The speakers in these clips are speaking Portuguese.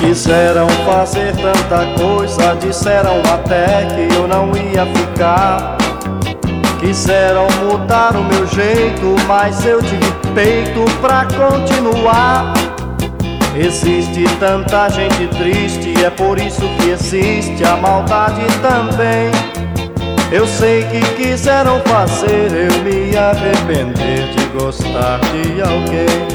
Quiseram fazer tanta coisa, disseram até que eu não ia ficar. Quiseram mudar o meu jeito, mas eu tive peito pra continuar. Existe tanta gente triste, é por isso que existe a maldade também. Eu sei que quiseram fazer eu me arrepender de gostar de alguém.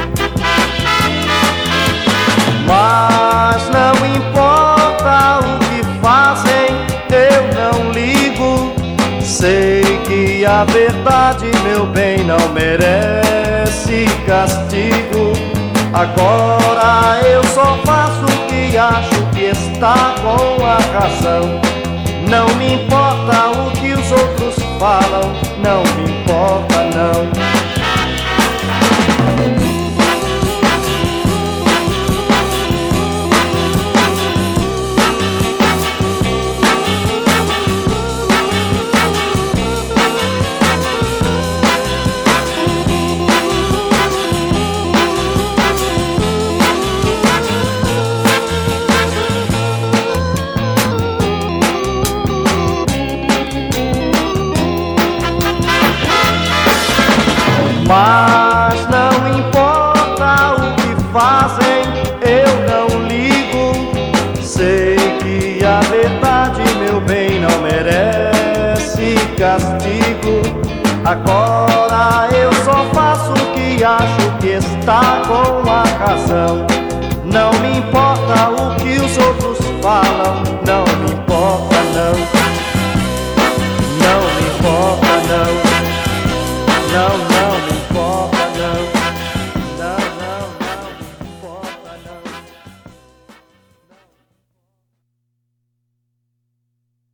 Mas não importa o que fazem, eu não ligo. Sei que a verdade, meu bem, não merece castigo. Agora eu só faço o que acho que está com a razão. Não me importa o que os outros falam, não me importa não. Mas não importa o que fazem, eu não ligo. Sei que a verdade, meu bem, não merece castigo. Agora eu só faço o que acho que está com a razão. Não me importa o que os outros falam, não me importa não.